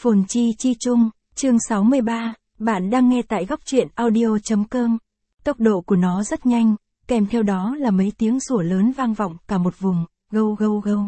Phồn chi chi chung, chương 63, bạn đang nghe tại góc truyện audio.com. Tốc độ của nó rất nhanh, kèm theo đó là mấy tiếng sủa lớn vang vọng cả một vùng, gâu gâu gâu.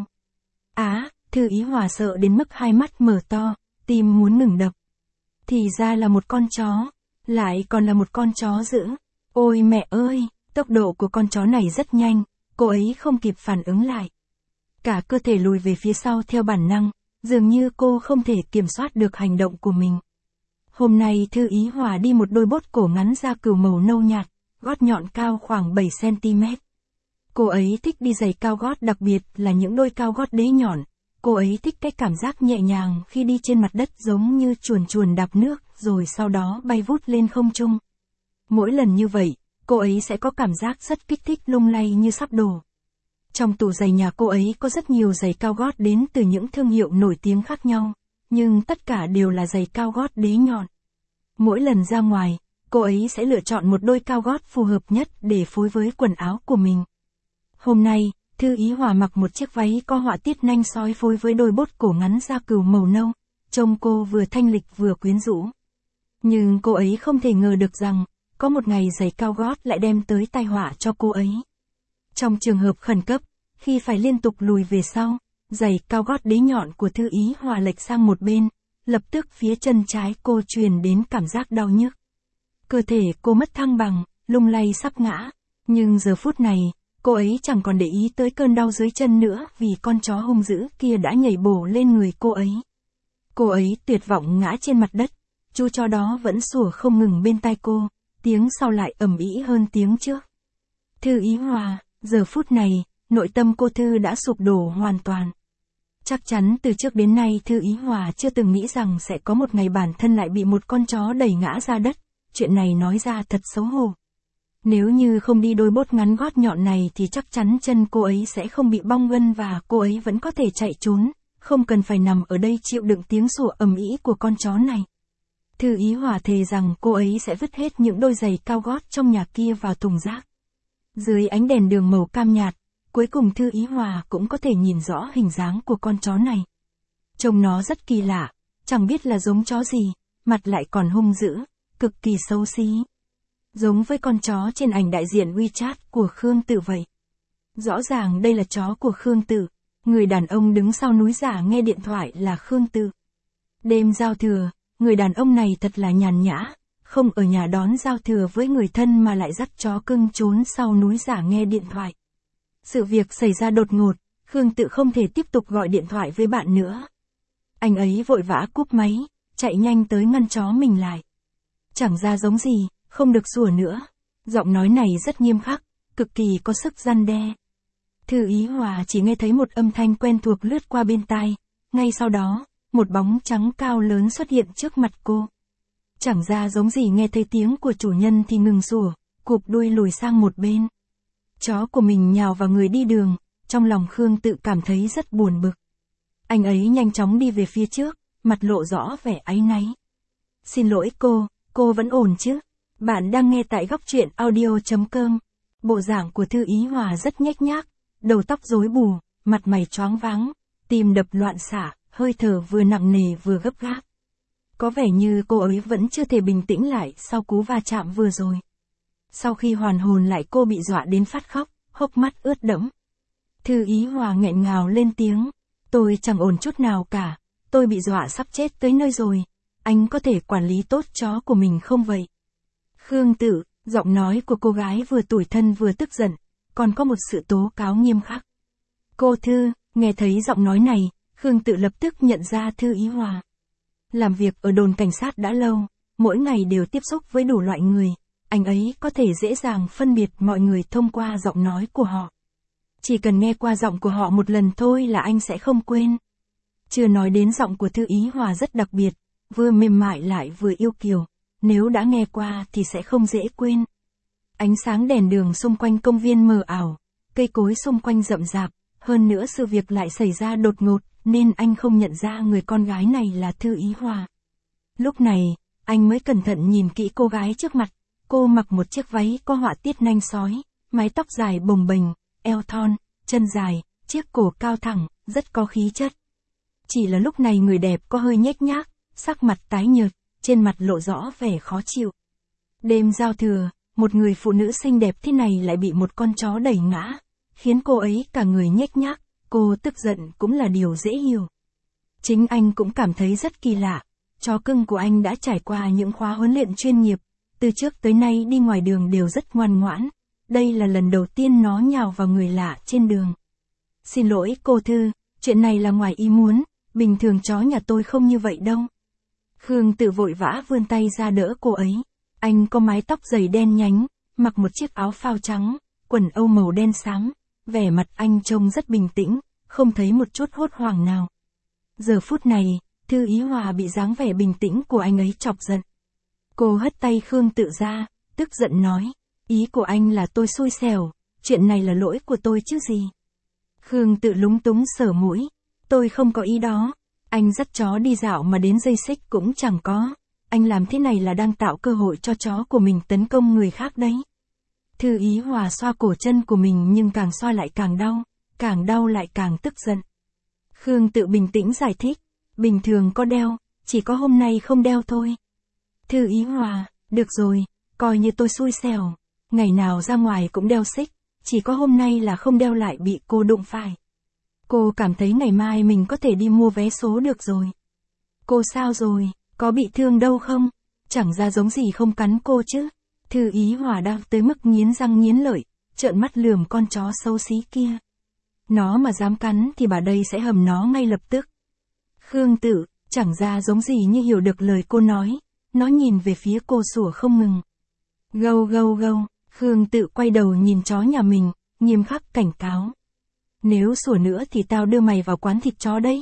Thư Ý Hòa sợ đến mức hai mắt mở to, tim muốn ngừng đập. Thì ra là một con chó, lại còn là một con chó dữ. Ôi mẹ ơi, tốc độ của con chó này rất nhanh, cô ấy không kịp phản ứng lại. Cả cơ thể lùi về phía sau theo bản năng, dường như cô không thể kiểm soát được hành động của mình. Hôm nay Thư Ý Hòa đi một đôi bốt cổ ngắn da cừu màu nâu nhạt, gót nhọn cao khoảng 7cm. Cô ấy thích đi giày cao gót, đặc biệt là những đôi cao gót đế nhọn. Cô ấy thích cái cảm giác nhẹ nhàng khi đi trên mặt đất giống như chuồn chuồn đạp nước rồi sau đó bay vút lên không trung. Mỗi lần như vậy, cô ấy sẽ có cảm giác rất kích thích lung lay như sắp đổ. Trong tủ giày nhà cô ấy có rất nhiều giày cao gót đến từ những thương hiệu nổi tiếng khác nhau, nhưng tất cả đều là giày cao gót đế nhọn. Mỗi lần ra ngoài, cô ấy sẽ lựa chọn một đôi cao gót phù hợp nhất để phối với quần áo của mình. Hôm nay, Thư Ý Hòa mặc một chiếc váy có họa tiết nanh sói phối với đôi bốt cổ ngắn da cừu màu nâu, trông cô vừa thanh lịch vừa quyến rũ. Nhưng cô ấy không thể ngờ được rằng, có một ngày giày cao gót lại đem tới tai họa cho cô ấy. Trong trường hợp khẩn cấp, khi phải liên tục lùi về sau, giày cao gót đế nhọn của Thư Ý Hòa lệch sang một bên, lập tức phía chân trái cô truyền đến cảm giác đau nhức. Cơ thể cô mất thăng bằng, lung lay sắp ngã, nhưng giờ phút này, cô ấy chẳng còn để ý tới cơn đau dưới chân nữa vì con chó hung dữ kia đã nhảy bổ lên người cô ấy. Cô ấy tuyệt vọng ngã trên mặt đất, chú chó đó vẫn sủa không ngừng bên tai cô, tiếng sau lại ầm ĩ hơn tiếng trước. Thư Ý Hòa, giờ phút này, nội tâm cô Thư đã sụp đổ hoàn toàn. Chắc chắn từ trước đến nay Thư Ý Hòa chưa từng nghĩ rằng sẽ có một ngày bản thân lại bị một con chó đẩy ngã ra đất, chuyện này nói ra thật xấu hổ. Nếu như không đi đôi bốt ngắn gót nhọn này thì chắc chắn chân cô ấy sẽ không bị bong gân và cô ấy vẫn có thể chạy trốn, không cần phải nằm ở đây chịu đựng tiếng sủa ầm ĩ của con chó này. Thư Ý Hòa thề rằng cô ấy sẽ vứt hết những đôi giày cao gót trong nhà kia vào thùng rác. Dưới ánh đèn đường màu cam nhạt, cuối cùng Thư Ý Hòa cũng có thể nhìn rõ hình dáng của con chó này. Trông nó rất kỳ lạ, chẳng biết là giống chó gì, mặt lại còn hung dữ, cực kỳ xấu xí. Giống với con chó trên ảnh đại diện WeChat của Khương Tự vậy. Rõ ràng đây là chó của Khương Tự, người đàn ông đứng sau núi giả nghe điện thoại là Khương Tự. Đêm giao thừa, người đàn ông này thật là nhàn nhã, không ở nhà đón giao thừa với người thân mà lại dắt chó cưng trốn sau núi giả nghe điện thoại. Sự việc xảy ra đột ngột, Khương Tự không thể tiếp tục gọi điện thoại với bạn nữa. Anh ấy vội vã cúp máy, chạy nhanh tới ngăn chó mình lại. Chẳng ra giống gì, không được sủa nữa. Giọng nói này rất nghiêm khắc, cực kỳ có sức răn đe. Thư Ý Hòa chỉ nghe thấy một âm thanh quen thuộc lướt qua bên tai, ngay sau đó, một bóng trắng cao lớn xuất hiện trước mặt cô. Chẳng ra giống gì nghe thấy tiếng của chủ nhân thì ngừng sủa, cụp đuôi lùi sang một bên. Chó của mình nhào vào người đi đường, trong lòng Khương Tự cảm thấy rất buồn bực. Anh ấy nhanh chóng đi về phía trước, mặt lộ rõ vẻ áy náy. Xin lỗi cô vẫn ổn chứ? Bạn đang nghe tại góc truyện audio.com. Bộ dạng của Thư Ý Hòa rất nhếch nhác, đầu tóc rối bù, mặt mày choáng váng, tim đập loạn xạ, hơi thở vừa nặng nề vừa gấp gáp. Có vẻ như cô ấy vẫn chưa thể bình tĩnh lại sau cú va chạm vừa rồi. Sau khi hoàn hồn lại cô bị dọa đến phát khóc, hốc mắt ướt đẫm. Thư Ý Hòa nghẹn ngào lên tiếng, tôi chẳng ổn chút nào cả, tôi bị dọa sắp chết tới nơi rồi, anh có thể quản lý tốt chó của mình không vậy? Khương Tự, giọng nói của cô gái vừa tủi thân vừa tức giận, còn có một sự tố cáo nghiêm khắc. Cô Thư, nghe thấy giọng nói này, Khương Tự lập tức nhận ra Thư Ý Hòa. Làm việc ở đồn cảnh sát đã lâu, mỗi ngày đều tiếp xúc với đủ loại người, anh ấy có thể dễ dàng phân biệt mọi người thông qua giọng nói của họ. Chỉ cần nghe qua giọng của họ một lần thôi là anh sẽ không quên. Chưa nói đến giọng của Thư Ý Hòa rất đặc biệt, vừa mềm mại lại vừa yêu kiều. Nếu đã nghe qua thì sẽ không dễ quên. Ánh sáng đèn đường xung quanh công viên mờ ảo, cây cối xung quanh rậm rạp, hơn nữa sự việc lại xảy ra đột ngột, nên anh không nhận ra người con gái này là Thư Ý Hòa. Lúc này, anh mới cẩn thận nhìn kỹ cô gái trước mặt, cô mặc một chiếc váy có họa tiết nanh sói, mái tóc dài bồng bềnh, eo thon, chân dài, chiếc cổ cao thẳng, rất có khí chất. Chỉ là lúc này người đẹp có hơi nhếch nhác, sắc mặt tái nhợt, trên mặt lộ rõ vẻ khó chịu. Đêm giao thừa, một người phụ nữ xinh đẹp thế này lại bị một con chó đẩy ngã, khiến cô ấy cả người nhếch nhác, cô tức giận cũng là điều dễ hiểu. Chính anh cũng cảm thấy rất kỳ lạ, chó cưng của anh đã trải qua những khóa huấn luyện chuyên nghiệp, từ trước tới nay đi ngoài đường đều rất ngoan ngoãn, đây là lần đầu tiên nó nhào vào người lạ trên đường. Xin lỗi cô Thư, chuyện này là ngoài ý muốn, bình thường chó nhà tôi không như vậy đâu. Khương Tự vội vã vươn tay ra đỡ cô ấy. Anh có mái tóc dày đen nhánh, mặc một chiếc áo phao trắng, quần âu màu đen xám, vẻ mặt anh trông rất bình tĩnh, không thấy một chút hốt hoảng nào. Giờ phút này, Thư Ý Hòa bị dáng vẻ bình tĩnh của anh ấy chọc giận. Cô hất tay Khương Tự ra, tức giận nói, ý của anh là tôi xui xẻo, chuyện này là lỗi của tôi chứ gì. Khương Tự lúng túng sờ mũi, tôi không có ý đó, anh dắt chó đi dạo mà đến dây xích cũng chẳng có, anh làm thế này là đang tạo cơ hội cho chó của mình tấn công người khác đấy. Thư Ý Hòa xoa cổ chân của mình nhưng càng xoa lại càng đau lại càng tức giận. Khương Tự bình tĩnh giải thích, bình thường có đeo, chỉ có hôm nay không đeo thôi. Thư Ý Hòa, được rồi, coi như tôi xui xẻo, ngày nào ra ngoài cũng đeo xích, chỉ có hôm nay là không đeo lại bị cô đụng phải. Cô cảm thấy ngày mai mình có thể đi mua vé số được rồi. Cô sao rồi, có bị thương đâu không? Chẳng ra giống gì không cắn cô chứ. Thư Ý Hòa đau tới mức nghiến răng nghiến lợi, trợn mắt lườm con chó xấu xí kia. Nó mà dám cắn thì bà đây sẽ hầm nó ngay lập tức. Khương Tự, chẳng ra giống gì như hiểu được lời cô nói, nó nhìn về phía cô sủa không ngừng. Gâu gâu gâu, Khương Tự quay đầu nhìn chó nhà mình, nghiêm khắc cảnh cáo. Nếu sủa nữa thì tao đưa mày vào quán thịt chó đấy,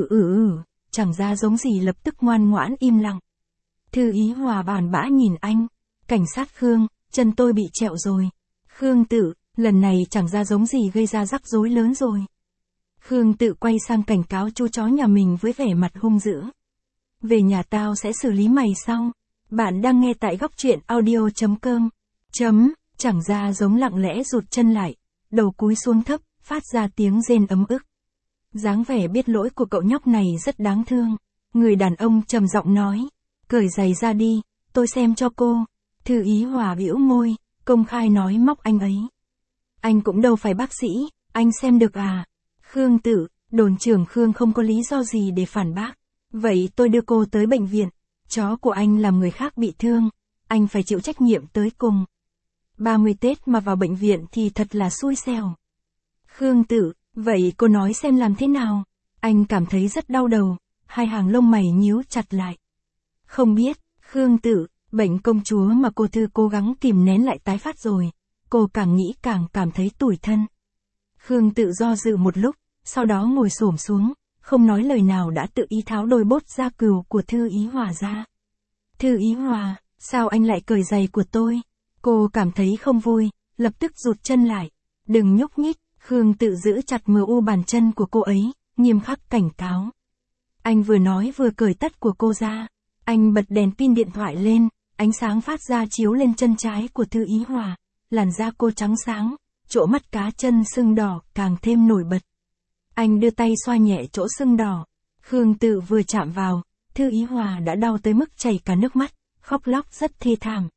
chẳng ra giống gì lập tức ngoan ngoãn im lặng. Thư Ý Hòa bàn bã nhìn anh, cảnh sát Khương, chân tôi bị trẹo rồi. Khương Tự, lần này chẳng ra giống gì gây ra rắc rối lớn rồi. Khương Tự quay sang cảnh cáo chú chó nhà mình với vẻ mặt hung dữ. Về nhà tao sẽ xử lý mày sau. Bạn đang nghe tại góc truyện audio.com. Chẳng ra giống lặng lẽ rụt chân lại, đầu cúi xuống thấp, phát ra tiếng rên ấm ức. Dáng vẻ biết lỗi của cậu nhóc này rất đáng thương. Người đàn ông trầm giọng nói, cởi giày ra đi, tôi xem cho cô. Thư Ý Hòa bĩu môi, công khai nói móc anh ấy. Anh cũng đâu phải bác sĩ, anh xem được à? Khương Tự, đồn trưởng Khương không có lý do gì để phản bác. Vậy tôi đưa cô tới bệnh viện. Chó của anh làm người khác bị thương, anh phải chịu trách nhiệm tới cùng. 30 Tết mà vào bệnh viện thì thật là xui xẻo. Khương Tự, vậy cô nói xem làm thế nào? Anh cảm thấy rất đau đầu, hai hàng lông mày nhíu chặt lại. Không biết, Khương Tự, bệnh công chúa mà cô Thư cố gắng kìm nén lại tái phát rồi. Cô càng nghĩ càng cảm thấy tủi thân. Khương Tự do dự một lúc, sau đó ngồi xổm xuống, không nói lời nào đã tự ý tháo đôi bốt da cừu của Thư Ý Hòa ra. Thư Ý Hòa, sao anh lại cởi giày của tôi? Cô cảm thấy không vui, lập tức rụt chân lại. Đừng nhúc nhích, Khương Tự giữ chặt mu bàn chân của cô ấy, nghiêm khắc cảnh cáo. Anh vừa nói vừa cởi tất của cô ra. Anh bật đèn pin điện thoại lên, ánh sáng phát ra chiếu lên chân trái của Thư Ý Hòa. Làn da cô trắng sáng, chỗ mắt cá chân sưng đỏ càng thêm nổi bật. Anh đưa tay xoa nhẹ chỗ sưng đỏ. Khương Tự vừa chạm vào, Thư Ý Hòa đã đau tới mức chảy cả nước mắt, khóc lóc rất thê thảm.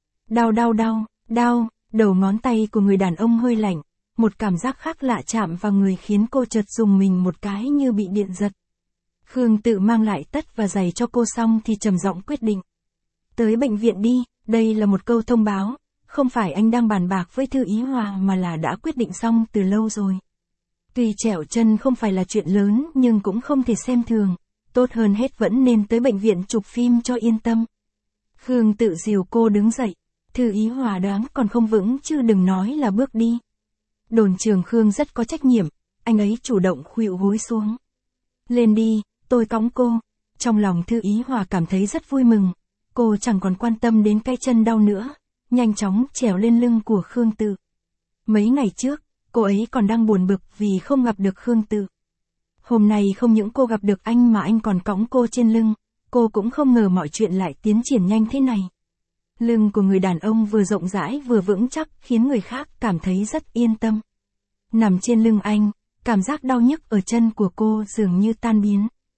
Đau, đầu ngón tay của người đàn ông hơi lạnh, một cảm giác khác lạ chạm vào người khiến cô chợt rùng mình một cái như bị điện giật. Khương Tự mang lại tất và giày cho cô xong thì trầm giọng quyết định. Tới bệnh viện đi, đây là một câu thông báo, không phải anh đang bàn bạc với Thư Ý Hòa mà là đã quyết định xong từ lâu rồi. Tuy trẹo chân không phải là chuyện lớn nhưng cũng không thể xem thường, tốt hơn hết vẫn nên tới bệnh viện chụp phim cho yên tâm. Khương Tự dìu cô đứng dậy, Thư Ý Hòa đoán còn không vững chứ đừng nói là bước đi. Đồn trưởng Khương rất có trách nhiệm, anh ấy chủ động khuỵu gối xuống. Lên đi, tôi cõng cô. Trong lòng Thư Ý Hòa cảm thấy rất vui mừng, cô chẳng còn quan tâm đến cái chân đau nữa, nhanh chóng trèo lên lưng của Khương Tự. Mấy ngày trước, cô ấy còn đang buồn bực vì không gặp được Khương Tự. Hôm nay không những cô gặp được anh mà anh còn cõng cô trên lưng, cô cũng không ngờ mọi chuyện lại tiến triển nhanh thế này. Lưng của người đàn ông vừa rộng rãi vừa vững chắc khiến người khác cảm thấy rất yên tâm. Nằm trên lưng anh, cảm giác đau nhức ở chân của cô dường như tan biến.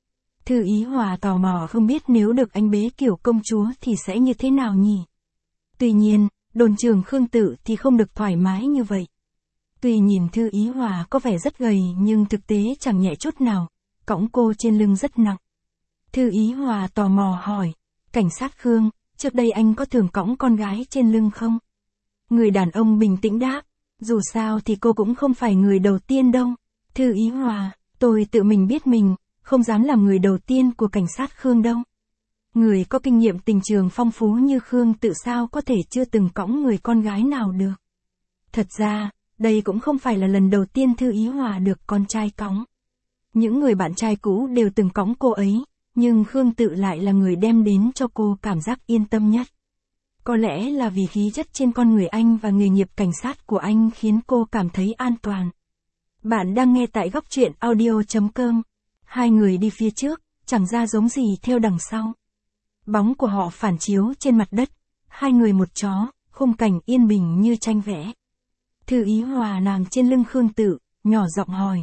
Thư Ý Hòa tò mò không biết nếu được anh bế kiểu công chúa thì sẽ như thế nào nhỉ. Tuy nhiên, đồn trưởng Khương Tự thì không được thoải mái như vậy. Tuy nhìn Thư Ý Hòa có vẻ rất gầy nhưng thực tế chẳng nhẹ chút nào, cõng cô trên lưng rất nặng. Thư Ý Hòa tò mò hỏi, cảnh sát Khương, trước đây anh có thường cõng con gái trên lưng không? Người đàn ông bình tĩnh đáp, dù sao thì cô cũng không phải người đầu tiên đâu. Thư Ý Hòa, tôi tự mình biết mình, không dám làm người đầu tiên của cảnh sát Khương đâu. Người có kinh nghiệm tình trường phong phú như Khương Tự sao có thể chưa từng cõng người con gái nào được. Thật ra, đây cũng không phải là lần đầu tiên Thư Ý Hòa được con trai cõng. Những người bạn trai cũ đều từng cõng cô ấy, nhưng Khương Tự lại là người đem đến cho cô cảm giác yên tâm nhất. Có lẽ là vì khí chất trên con người anh và nghề nghiệp cảnh sát của anh khiến cô cảm thấy an toàn. Bạn đang nghe tại Góc Truyện Audio.com. Hai người đi phía trước, chẳng ra giống gì theo đằng sau. Bóng của họ phản chiếu trên mặt đất, hai người một chó, khung cảnh yên bình như tranh vẽ. Thư Ý Hòa nằm trên lưng Khương Tự, nhỏ giọng hỏi.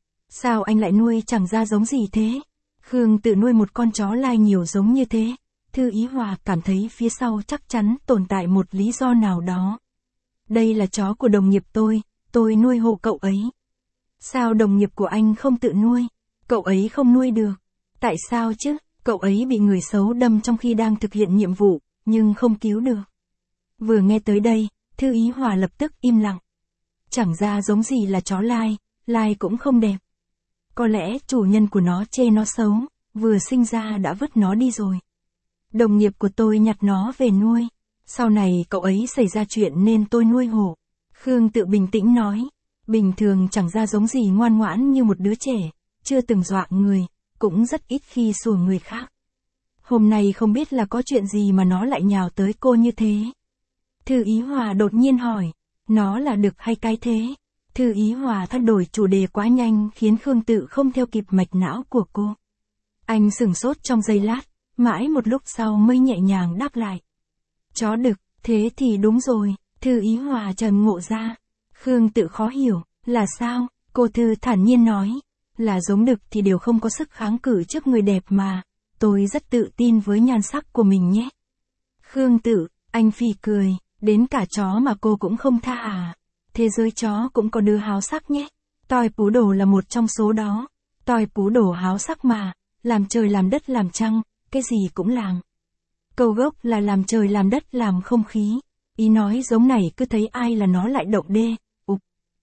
Sao anh lại nuôi chẳng ra giống gì thế? Khương Tự nuôi một con chó lai nhiều giống như thế. Thư Ý Hòa cảm thấy phía sau chắc chắn tồn tại một lý do nào đó. Đây là chó của đồng nghiệp tôi nuôi hộ cậu ấy. Sao đồng nghiệp của anh không tự nuôi? Cậu ấy không nuôi được. Tại sao chứ? Cậu ấy bị người xấu đâm trong khi đang thực hiện nhiệm vụ, nhưng không cứu được. Vừa nghe tới đây, Thư Ý Hòa lập tức im lặng. Chẳng ra giống gì là chó lai, lai cũng không đẹp. Có lẽ chủ nhân của nó chê nó xấu, vừa sinh ra đã vứt nó đi rồi. Đồng nghiệp của tôi nhặt nó về nuôi. Sau này cậu ấy xảy ra chuyện nên tôi nuôi hộ. Khương Tự bình tĩnh nói. Bình thường chẳng ra giống gì ngoan ngoãn như một đứa trẻ, chưa từng dọa người, cũng rất ít khi sủa người khác. Hôm nay không biết là có chuyện gì mà nó lại nhào tới cô như thế. Thư Ý Hòa đột nhiên hỏi, nó là đực hay cái thế? Thư Ý Hòa thay đổi chủ đề quá nhanh khiến Khương Tự không theo kịp mạch não của cô. Anh sửng sốt trong giây lát, mãi một lúc sau mới nhẹ nhàng đáp lại. Chó đực, thế thì đúng rồi, Thư Ý Hòa trầm ngộ ra. Khương Tự khó hiểu, là sao? Cô Thư thản nhiên nói, là giống đực thì đều không có sức kháng cự trước người đẹp mà, tôi rất tự tin với nhan sắc của mình nhé. Khương Tự, anh phì cười, đến cả chó mà cô cũng không tha à? Thế giới chó cũng có đứa háo sắc nhé. Toy Poodle là một trong số đó. Toy Poodle háo sắc mà, làm trời làm đất làm trăng, cái gì cũng làm. Câu gốc là làm trời làm đất làm không khí. Ý nói giống này cứ thấy ai là nó lại động đê. Ục.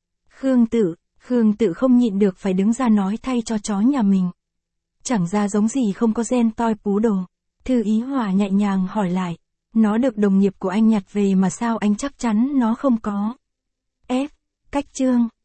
Khương Tự không nhịn được phải đứng ra nói thay cho chó nhà mình. Chẳng ra giống gì không có gen Toy Poodle. Thư Ý Hòa nhẹ nhàng hỏi lại. Nó được đồng nghiệp của anh nhặt về mà sao anh chắc chắn nó không có. Cách chương.